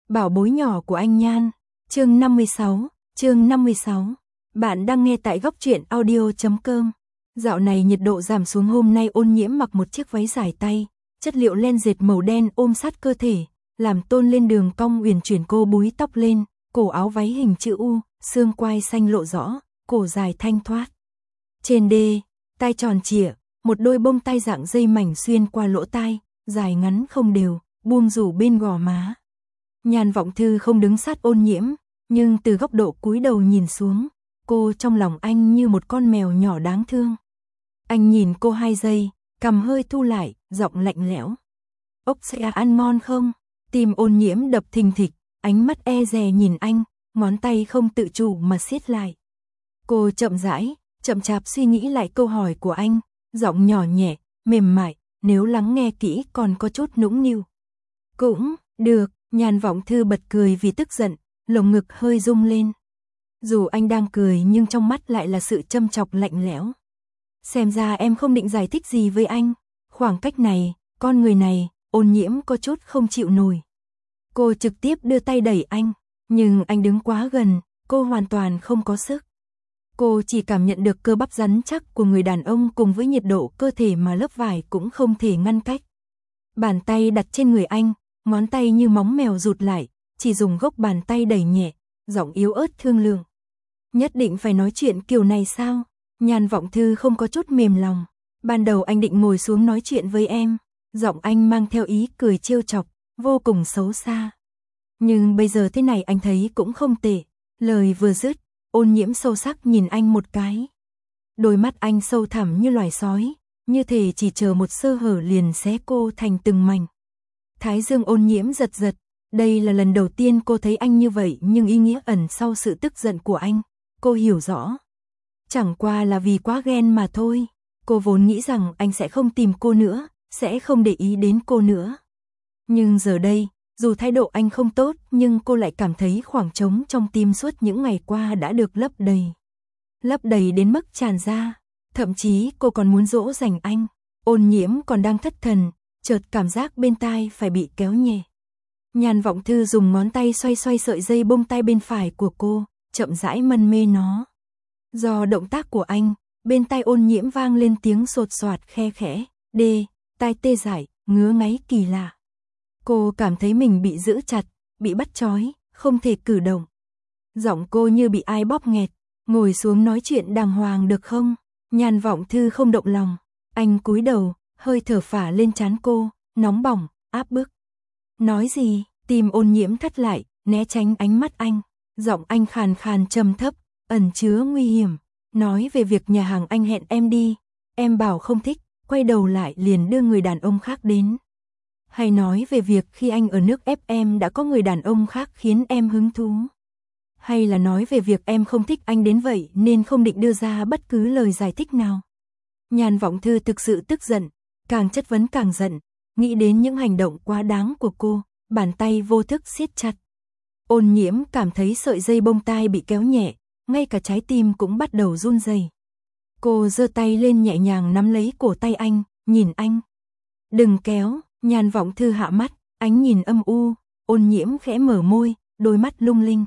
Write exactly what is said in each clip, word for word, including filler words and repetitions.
Bảo bối nhỏ của anh Nhan. Chương năm mươi sáu, chương năm mươi sáu. Bạn đang nghe tại góc truyện audio chấm com. Dạo này nhiệt độ giảm xuống, hôm nay Ôn Nhiễm mặc một chiếc váy dài tay, chất liệu len dệt màu đen ôm sát cơ thể, làm tôn lên đường cong uyển chuyển. Cô búi tóc lên, cổ áo váy hình chữ U, xương quai xanh lộ rõ, cổ dài thanh thoát. Trên đê, tai tròn trịa, một đôi bông tai dạng dây mảnh xuyên qua lỗ tai, dài ngắn không đều, buông rủ bên gò má. Nhan Vọng Thư không đứng sát Ôn Nhiễm, nhưng từ góc độ cúi đầu nhìn xuống, cô trong lòng anh như một con mèo nhỏ đáng thương. Anh nhìn cô hai giây, cằm hơi thu lại, giọng lạnh lẽo. Ốc sẽ ăn ngon không? Tim Ôn Nhiễm đập thình thịch, ánh mắt e dè nhìn anh, ngón tay không tự chủ mà siết lại. Cô chậm rãi, chậm chạp suy nghĩ lại câu hỏi của anh, giọng nhỏ nhẹ, mềm mại, nếu lắng nghe kỹ còn có chút nũng nịu. Cũng được. Nhan Vọng Thư bật cười vì tức giận, lồng ngực hơi rung lên. Dù anh đang cười nhưng trong mắt lại là sự châm chọc lạnh lẽo. Xem ra em không định giải thích gì với anh. Khoảng cách này, con người này, Ôn Nhiễm có chút không chịu nổi. Cô trực tiếp đưa tay đẩy anh, nhưng anh đứng quá gần, cô hoàn toàn không có sức. Cô chỉ cảm nhận được cơ bắp rắn chắc của người đàn ông cùng với nhiệt độ cơ thể mà lớp vải cũng không thể ngăn cách. Bàn tay đặt trên người anh, ngón tay như móng mèo rụt lại, chỉ dùng gốc bàn tay đẩy nhẹ, giọng yếu ớt thương lượng. Nhất định phải nói chuyện kiểu này sao? Nhan Vọng Thư không có chút mềm lòng. Ban đầu anh định ngồi xuống nói chuyện với em, giọng anh mang theo ý cười trêu chọc, vô cùng xấu xa. Nhưng bây giờ thế này anh thấy cũng không tệ. Lời vừa dứt, Ôn Nhiễm sâu sắc nhìn anh một cái. Đôi mắt anh sâu thẳm như loài sói, như thể chỉ chờ một sơ hở liền xé cô thành từng mảnh. Thái dương Ôn Nhiễm giật giật, đây là lần đầu tiên cô thấy anh như vậy, nhưng ý nghĩa ẩn sau sự tức giận của anh, cô hiểu rõ. Chẳng qua là vì quá ghen mà thôi, cô vốn nghĩ rằng anh sẽ không tìm cô nữa, sẽ không để ý đến cô nữa. Nhưng giờ đây, dù thái độ anh không tốt, nhưng cô lại cảm thấy khoảng trống trong tim suốt những ngày qua đã được lấp đầy. Lấp đầy đến mức tràn ra, thậm chí cô còn muốn dỗ dành anh. Ôn Nhiễm còn đang thất thần, chợt cảm giác bên tai phải bị kéo nhẹ. Nhan Vọng Thư dùng ngón tay xoay xoay sợi dây bông tai bên phải của cô, chậm rãi mân mê nó. Do động tác của anh, bên tai Ôn Nhiễm vang lên tiếng sột soạt khe khẽ, đê, tai tê dại, ngứa ngáy kỳ lạ. Cô cảm thấy mình bị giữ chặt, bị bắt trói, không thể cử động. Giọng cô như bị ai bóp nghẹt, ngồi xuống nói chuyện đàng hoàng được không? Nhan Vọng Thư không động lòng, anh cúi đầu, hơi thở phả lên trán cô, nóng bỏng, áp bức. Nói gì? Tim Ôn Nhiễm thắt lại, né tránh ánh mắt anh. Giọng anh khàn khàn trầm thấp, ẩn chứa nguy hiểm. Nói về việc nhà hàng anh hẹn em đi, em bảo không thích, quay đầu lại liền đưa người đàn ông khác đến. Hay nói về việc khi anh ở nước ép em đã có người đàn ông khác khiến em hứng thú. Hay là nói về việc em không thích anh đến vậy nên không định đưa ra bất cứ lời giải thích nào. Nhan Vọng Thư thực sự tức giận, càng chất vấn càng giận, nghĩ đến những hành động quá đáng của cô, bàn tay vô thức siết chặt. Ôn Nhiễm cảm thấy sợi dây bông tai bị kéo nhẹ, ngay cả trái tim cũng bắt đầu run rẩy. Cô giơ tay lên nhẹ nhàng nắm lấy cổ tay anh, nhìn anh. Đừng kéo. Nhan Vọng Thư hạ mắt, ánh nhìn âm u. Ôn Nhiễm khẽ mở môi, đôi mắt lung linh.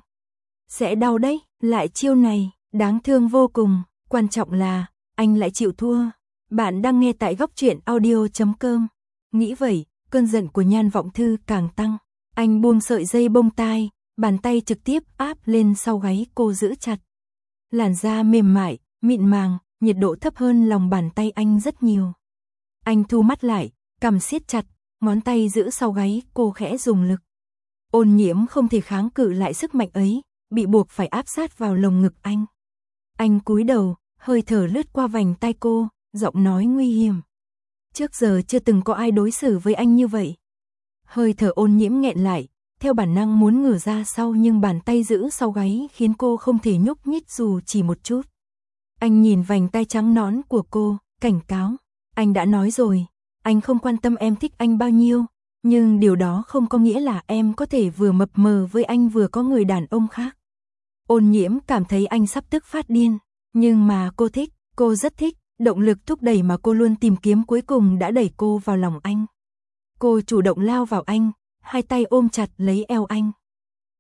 Sẽ đau đấy, lại chiêu này, đáng thương vô cùng. Quan trọng là, anh lại chịu thua. Bạn đang nghe tại góc truyện audio chấm com. Nghĩ vậy, cơn giận của Nhan Vọng Thư càng tăng. Anh buông sợi dây bông tai, bàn tay trực tiếp áp lên sau gáy cô giữ chặt. Làn da mềm mại, mịn màng, nhiệt độ thấp hơn lòng bàn tay anh rất nhiều. Anh thu mắt lại, cằm siết chặt, ngón tay giữ sau gáy cô khẽ dùng lực. Ôn Nhiễm không thể kháng cự lại sức mạnh ấy, bị buộc phải áp sát vào lồng ngực anh. Anh cúi đầu, hơi thở lướt qua vành tai cô, giọng nói nguy hiểm. Trước giờ chưa từng có ai đối xử với anh như vậy. Hơi thở Ôn Nhiễm nghẹn lại, theo bản năng muốn ngửa ra sau nhưng bàn tay giữ sau gáy khiến cô không thể nhúc nhích dù chỉ một chút. Anh nhìn vành tai trắng nõn của cô, cảnh cáo. Anh đã nói rồi, anh không quan tâm em thích anh bao nhiêu, nhưng điều đó không có nghĩa là em có thể vừa mập mờ với anh vừa có người đàn ông khác. Ôn Nhiễm cảm thấy anh sắp tức phát điên, nhưng mà cô thích, cô rất thích, động lực thúc đẩy mà cô luôn tìm kiếm cuối cùng đã đẩy cô vào lòng anh. Cô chủ động lao vào anh, hai tay ôm chặt lấy eo anh.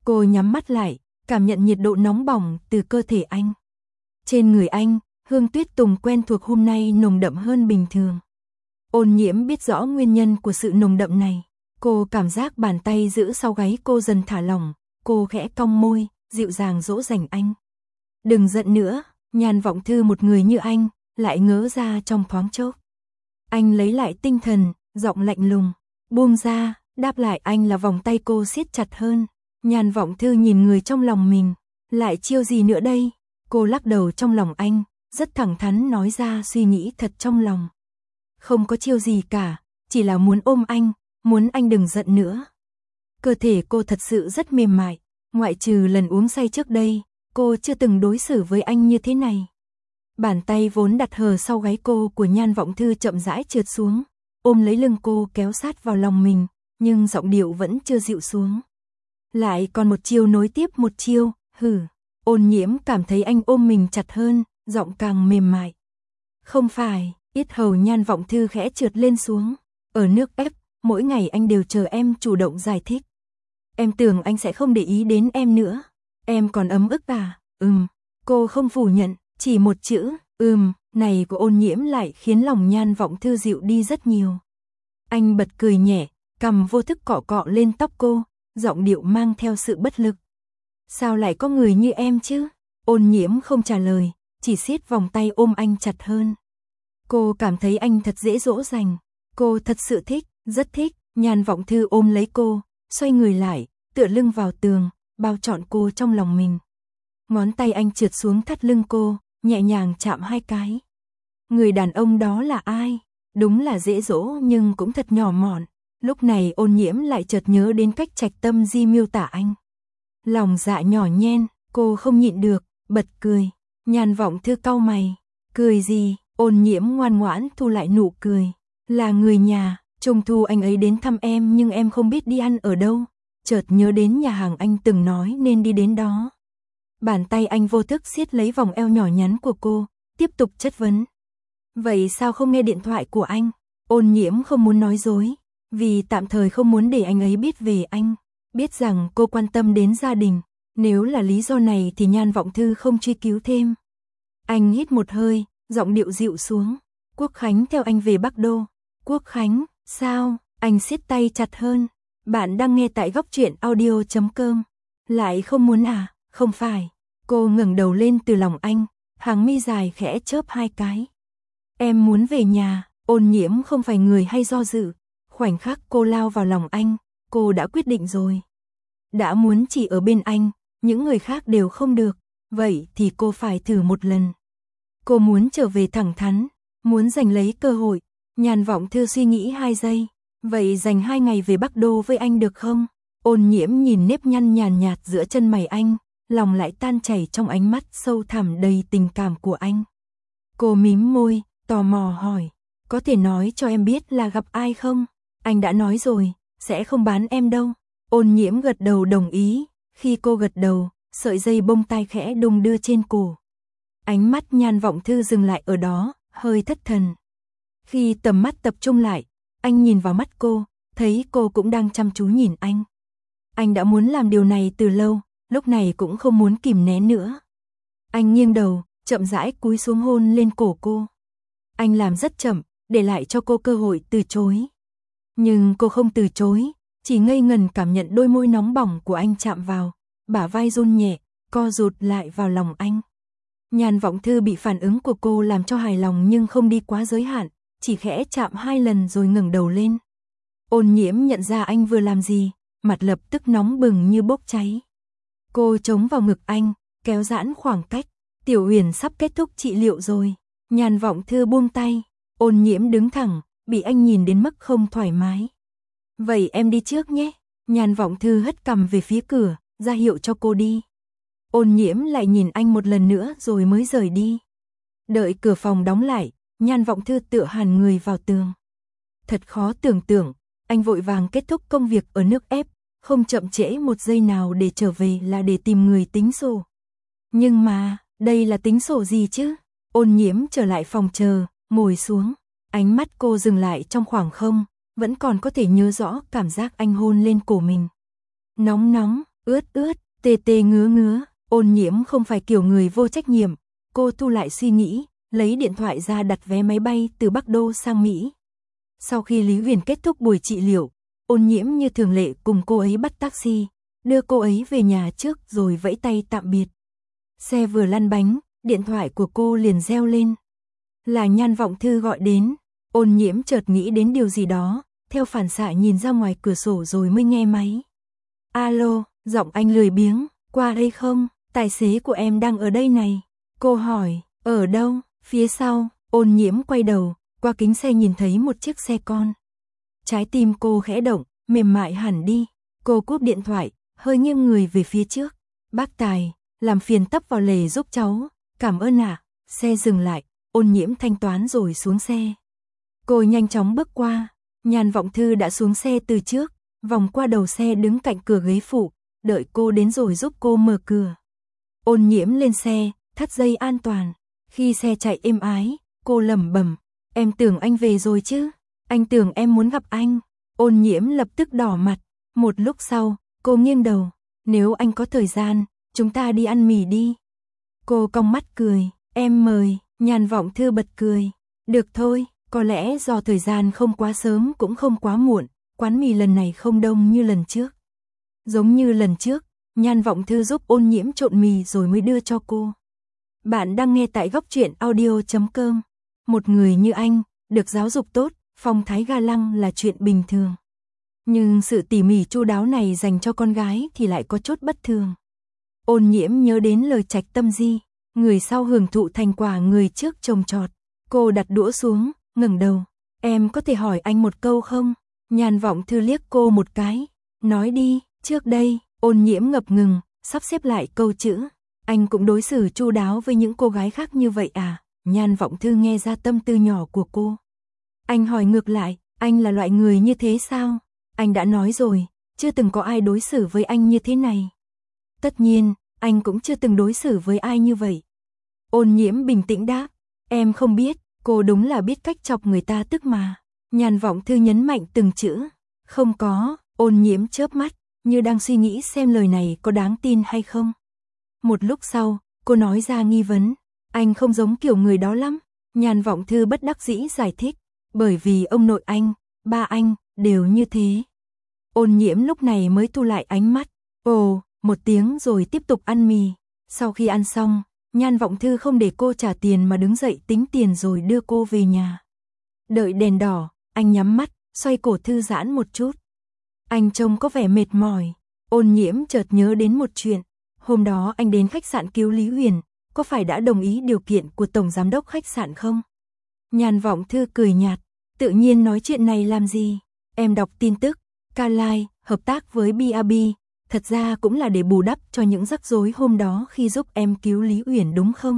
Cô nhắm mắt lại, cảm nhận nhiệt độ nóng bỏng từ cơ thể anh. Trên người anh, hương tuyết tùng quen thuộc hôm nay nồng đậm hơn bình thường. Ôn Nhiễm biết rõ nguyên nhân của sự nồng đậm này. Cô cảm giác bàn tay giữ sau gáy cô dần thả lỏng, cô khẽ cong môi, dịu dàng dỗ dành anh. Đừng giận nữa, Nhan Vọng Thư một người như anh, lại ngớ ra trong thoáng chốc. Anh lấy lại tinh thần, giọng lạnh lùng, buông ra, đáp lại anh là vòng tay cô siết chặt hơn. Nhan Vọng Thư nhìn người trong lòng mình, lại chiêu gì nữa đây? Cô lắc đầu trong lòng anh, rất thẳng thắn nói ra suy nghĩ thật trong lòng. Không có chiêu gì cả, chỉ là muốn ôm anh, muốn anh đừng giận nữa. Cơ thể cô thật sự rất mềm mại, ngoại trừ lần uống say trước đây, cô chưa từng đối xử với anh như thế này. Bàn tay vốn đặt hờ sau gáy cô của Nhan Vọng Thư chậm rãi trượt xuống, ôm lấy lưng cô kéo sát vào lòng mình, nhưng giọng điệu vẫn chưa dịu xuống. Lại còn một chiêu nối tiếp một chiêu, hừ. Ôn Nhiễm cảm thấy anh ôm mình chặt hơn, giọng càng mềm mại. Không phải, yết hầu Nhan Vọng Thư khẽ trượt lên xuống. Ở nước ép, mỗi ngày anh đều chờ em chủ động giải thích. Em tưởng anh sẽ không để ý đến em nữa. Em còn ấm ức à? Ừm. Cô không phủ nhận, chỉ một chữ, ừm, này của Ôn Nhiễm lại khiến lòng Nhan Vọng Thư dịu đi rất nhiều. Anh bật cười nhẹ, cằm vô thức cọ cọ lên tóc cô, giọng điệu mang theo sự bất lực. Sao lại có người như em chứ? Ôn Nhiễm không trả lời, chỉ siết vòng tay ôm anh chặt hơn. Cô cảm thấy anh thật dễ dỗ dành. Cô thật sự thích, rất thích. Nhan Vọng Thư ôm lấy cô, xoay người lại, tựa lưng vào tường, bao trọn cô trong lòng mình. Ngón tay anh trượt xuống thắt lưng cô, nhẹ nhàng chạm hai cái. Người đàn ông đó là ai? Đúng là dễ dỗ nhưng cũng thật nhỏ mọn. Lúc này Ôn Nhiễm lại chợt nhớ đến cách Trạch Tâm Di miêu tả anh. Lòng dạ nhỏ nhen, cô không nhịn được, bật cười. Nhan Vọng Thư cau mày. Cười gì? Ôn Nhiễm ngoan ngoãn thu lại nụ cười. Là người nhà, Trung thu anh ấy đến thăm em nhưng em không biết đi ăn ở đâu. Chợt nhớ đến nhà hàng anh từng nói nên đi đến đó. Bàn tay anh vô thức siết lấy vòng eo nhỏ nhắn của cô, tiếp tục chất vấn. Vậy sao không nghe điện thoại của anh? Ôn Nhiễm không muốn nói dối, vì tạm thời không muốn để anh ấy biết về anh. Biết rằng cô quan tâm đến gia đình, nếu là lý do này thì Nhan Vọng Thư không truy cứu thêm. Anh hít một hơi, giọng điệu dịu xuống. Quốc Khánh theo anh về Bắc Đô. Quốc Khánh, sao? Anh siết tay chặt hơn. Bạn đang nghe tại góc truyện audio chấm com. Lại không muốn à? Không phải. Cô ngẩng đầu lên từ lòng anh, hàng mi dài khẽ chớp hai cái. Em muốn về nhà. Ôn Nhiễm không phải người hay do dự. Khoảnh khắc cô lao vào lòng anh, cô đã quyết định rồi. Đã muốn chỉ ở bên anh, những người khác đều không được, vậy thì cô phải thử một lần. Cô muốn trở về thẳng thắn, muốn giành lấy cơ hội. Nhan Vọng Thư suy nghĩ hai giây, vậy dành hai ngày về Bắc Đô với anh được không? Ôn Nhiễm nhìn nếp nhăn nhàn nhạt giữa chân mày anh, lòng lại tan chảy trong ánh mắt sâu thẳm đầy tình cảm của anh. Cô mím môi, tò mò hỏi, có thể nói cho em biết là gặp ai không? Anh đã nói rồi, sẽ không bán em đâu. Ôn Nhiễm gật đầu đồng ý, khi cô gật đầu, sợi dây bông tai khẽ đung đưa trên cổ. Ánh mắt Nhan Vọng Thư dừng lại ở đó, hơi thất thần. Khi tầm mắt tập trung lại, anh nhìn vào mắt cô, thấy cô cũng đang chăm chú nhìn anh. Anh đã muốn làm điều này từ lâu, lúc này cũng không muốn kìm nén nữa. Anh nghiêng đầu, chậm rãi cúi xuống hôn lên cổ cô. Anh làm rất chậm, để lại cho cô cơ hội từ chối. Nhưng cô không từ chối, chỉ ngây ngần cảm nhận đôi môi nóng bỏng của anh chạm vào, bả vai run nhẹ, co rụt lại vào lòng anh. Nhan Vọng Thư bị phản ứng của cô làm cho hài lòng nhưng không đi quá giới hạn, chỉ khẽ chạm hai lần rồi ngẩng đầu lên. Ôn Nhiễm nhận ra anh vừa làm gì, mặt lập tức nóng bừng như bốc cháy. Cô chống vào ngực anh, kéo giãn khoảng cách. Tiểu Huyền sắp kết thúc trị liệu rồi. Nhan Vọng Thư buông tay, Ôn Nhiễm đứng thẳng, bị anh nhìn đến mức không thoải mái. Vậy em đi trước nhé. Nhan Vọng Thư hất cằm về phía cửa, ra hiệu cho cô đi. Ôn Nhiễm lại nhìn anh một lần nữa rồi mới rời đi. Đợi cửa phòng đóng lại, Nhan Vọng Thư tựa hẳn người vào tường. Thật khó tưởng tượng, anh vội vàng kết thúc công việc ở nước ép, không chậm trễ một giây nào để trở về là để tìm người tính sổ. Nhưng mà, đây là tính sổ gì chứ? Ôn Nhiễm trở lại phòng chờ, ngồi xuống. Ánh mắt cô dừng lại trong khoảng không, vẫn còn có thể nhớ rõ cảm giác anh hôn lên cổ mình. Nóng nóng, ướt ướt, tê tê ngứa ngứa, Ôn Nhiễm không phải kiểu người vô trách nhiệm, cô thu lại suy nghĩ, lấy điện thoại ra đặt vé máy bay từ Bắc Đô sang Mỹ. Sau khi Lý Huyền kết thúc buổi trị liệu, Ôn Nhiễm như thường lệ cùng cô ấy bắt taxi, đưa cô ấy về nhà trước rồi vẫy tay tạm biệt. Xe vừa lăn bánh, điện thoại của cô liền reo lên. Là Nhan Vọng Thư gọi đến, Ôn Nhiễm chợt nghĩ đến điều gì đó, theo phản xạ nhìn ra ngoài cửa sổ rồi mới nghe máy. Alo, giọng anh lười biếng, qua đây không, tài xế của em đang ở đây này. Cô hỏi, ở đâu, phía sau, Ôn Nhiễm quay đầu, qua kính xe nhìn thấy một chiếc xe con. Trái tim cô khẽ động, mềm mại hẳn đi, cô cúp điện thoại, hơi nghiêng người về phía trước. Bác Tài, làm phiền tấp vào lề giúp cháu, cảm ơn ạ. Xe dừng lại, Ôn Nhiễm thanh toán rồi xuống xe. Cô nhanh chóng bước qua, Nhan Vọng Thư đã xuống xe từ trước, vòng qua đầu xe đứng cạnh cửa ghế phụ, đợi cô đến rồi giúp cô mở cửa. Ôn Nhiễm lên xe, thắt dây an toàn, khi xe chạy êm ái, cô lẩm bẩm, em tưởng anh về rồi chứ, anh tưởng em muốn gặp anh. Ôn Nhiễm lập tức đỏ mặt, một lúc sau, cô nghiêng đầu, nếu anh có thời gian, chúng ta đi ăn mì đi. Cô cong mắt cười, em mời. Nhan Vọng Thư bật cười, được thôi, có lẽ do thời gian không quá sớm cũng không quá muộn, quán mì lần này không đông như lần trước. Giống như lần trước, Nhan Vọng Thư giúp Ôn Nhiễm trộn mì rồi mới đưa cho cô. Bạn đang nghe tại góc truyện audio chấm com. Một người như anh, được giáo dục tốt, phong thái ga lăng là chuyện bình thường. Nhưng sự tỉ mỉ chu đáo này dành cho con gái thì lại có chút bất thường. Ôn Nhiễm nhớ đến lời Trạch Tâm Di, người sau hưởng thụ thành quả người trước trồng trọt. Cô đặt đũa xuống, ngẩng đầu. Em có thể hỏi anh một câu không? Nhan Vọng Thư liếc cô một cái. Nói đi, trước đây, Ôn Nhiễm ngập ngừng, sắp xếp lại câu chữ. Anh cũng đối xử chu đáo với những cô gái khác như vậy à? Nhan Vọng Thư nghe ra tâm tư nhỏ của cô. Anh hỏi ngược lại, anh là loại người như thế sao? Anh đã nói rồi, chưa từng có ai đối xử với anh như thế này. Tất nhiên, anh cũng chưa từng đối xử với ai như vậy. Ôn Nhiễm bình tĩnh đáp, em không biết, cô đúng là biết cách chọc người ta tức mà. Nhan Vọng Thư nhấn mạnh từng chữ, không có. Ôn Nhiễm chớp mắt, như đang suy nghĩ xem lời này có đáng tin hay không. Một lúc sau, cô nói ra nghi vấn, anh không giống kiểu người đó lắm. Nhan Vọng Thư bất đắc dĩ giải thích, bởi vì ông nội anh, ba anh, đều như thế. Ôn Nhiễm lúc này mới thu lại ánh mắt, ồ, một tiếng rồi tiếp tục ăn mì. Sau khi ăn xong, Nhan Vọng Thư không để cô trả tiền mà đứng dậy tính tiền rồi đưa cô về nhà. Đợi đèn đỏ, anh nhắm mắt, xoay cổ thư giãn một chút. Anh trông có vẻ mệt mỏi. Ôn Nhiễm chợt nhớ đến một chuyện. Hôm đó anh đến khách sạn cứu Lý Huyền, có phải đã đồng ý điều kiện của tổng giám đốc khách sạn không? Nhan Vọng Thư cười nhạt, tự nhiên nói chuyện này làm gì? Em đọc tin tức, Carlyle hợp tác với bê a bê, thật ra cũng là để bù đắp cho những rắc rối hôm đó khi giúp em cứu Lý Uyển đúng không?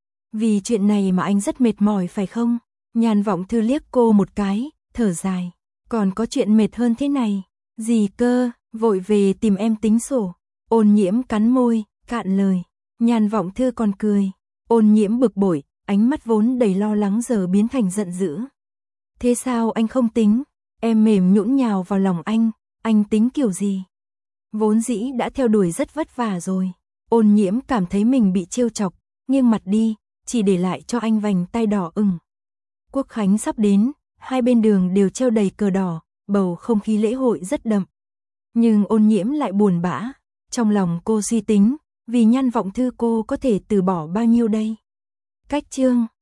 Vì chuyện này mà anh rất mệt mỏi phải không? Nhan Vọng Thư liếc cô một cái, thở dài. Còn có chuyện mệt hơn thế này. Gì cơ, vội về tìm em tính sổ. Ôn Nhiễm cắn môi, cạn lời. Nhan Vọng Thư còn cười. Ôn Nhiễm bực bội, ánh mắt vốn đầy lo lắng giờ biến thành giận dữ. Thế sao anh không tính? Em mềm nhũn nhào vào lòng anh, anh tính kiểu gì? Vốn dĩ đã theo đuổi rất vất vả rồi. Ôn Nhiễm cảm thấy mình bị trêu chọc, nghiêng mặt đi, chỉ để lại cho anh vành tay đỏ ửng. Quốc khánh sắp đến, hai bên đường đều treo đầy cờ đỏ, bầu không khí lễ hội rất đậm. Nhưng Ôn Nhiễm lại buồn bã, trong lòng cô suy tính, vì Nhan Vọng Thư cô có thể từ bỏ bao nhiêu đây? Cách chương